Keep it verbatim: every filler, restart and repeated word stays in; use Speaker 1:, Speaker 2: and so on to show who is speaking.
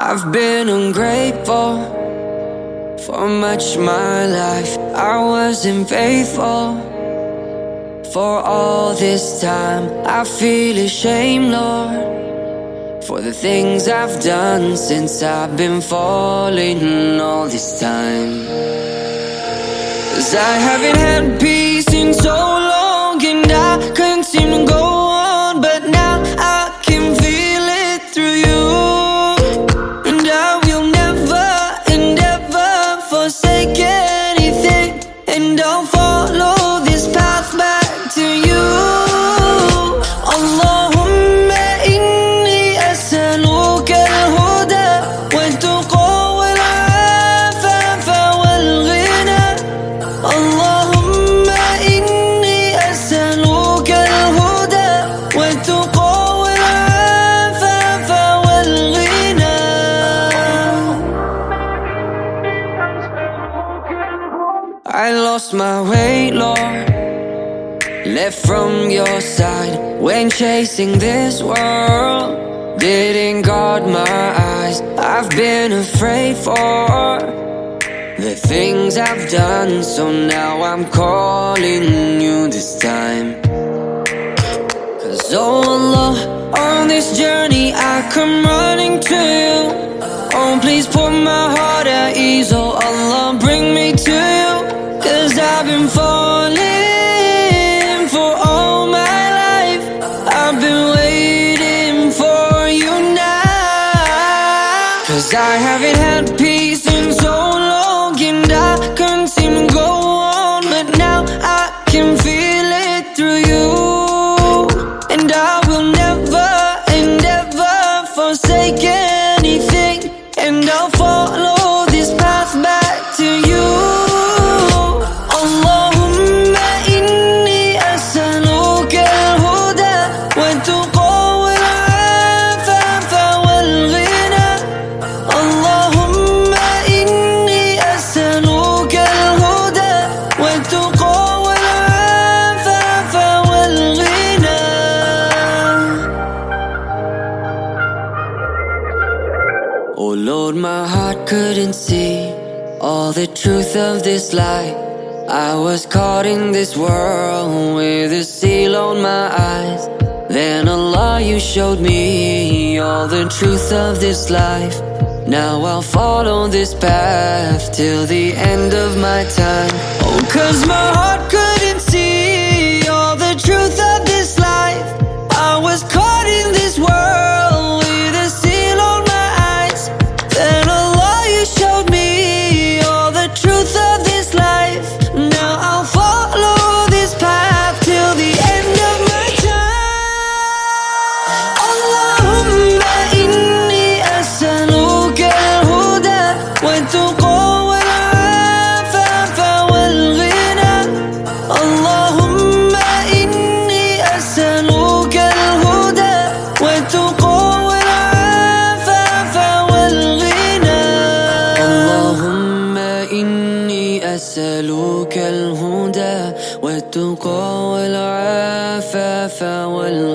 Speaker 1: I've been ungrateful for much my life. I wasn't faithful for all this time. I feel ashamed, Lord, for the things I've done since I've been falling all this time. 'Cause I haven't had peace in so long, and I couldn't seem to go on, but now I can feel it through you. And I will never and ever forsake anything, and I'll follow this path back to you. Allahumma inni as'aluka al-huda wal-tuqa wal-afafa wal-ghina. Allahumma inni as'aluka al-huda wal-tuqa wal-afafa wal-ghina. I lost my way, Lord, left from your side when chasing this world. Didn't guard my eyes. I've been afraid for the things I've done, so now I'm calling you this time. 'Cause oh Allah, on this journey I come running to you. Oh, please put my heart at ease. Oh Allah, bring me to you. 'Cause I've been falling for all my life. I've been waiting for you now. 'Cause I haven't had peace in so long, and I couldn't seem to go on, but now I can feel it through you. And I will never and ever forsake anything, and I'll follow this path back to you. Allahumma inni as'aluka al-huda wal-tuqa wal-afafa wal-ghina. Allahumma inni as'aluka al-huda wal-tuqa wal-afafa wal-ghina. Oh Lord, my heart couldn't see all the truth of this life. I was caught in this world with a seal on my eyes. Then Allah, you showed me all the truth of this life. Now I'll follow this path till the end of my time. Oh, 'cause my heart couldn't see all the truth of this life. I was caught in this world with a seal on my eyes. Then Allah, you showed me all the truth of this life. Now I'll follow this path till the end of my time. Allahumma inni as'aluka al-huda wal-tuqa wal-afafa wal-ghina. Allahumma inni as'aluka al-huda wal-tuqa wal-afafa wal-ghina. Allahumma inni as'aluka al-huda wal-tuqa wal-afafa wal-ghina.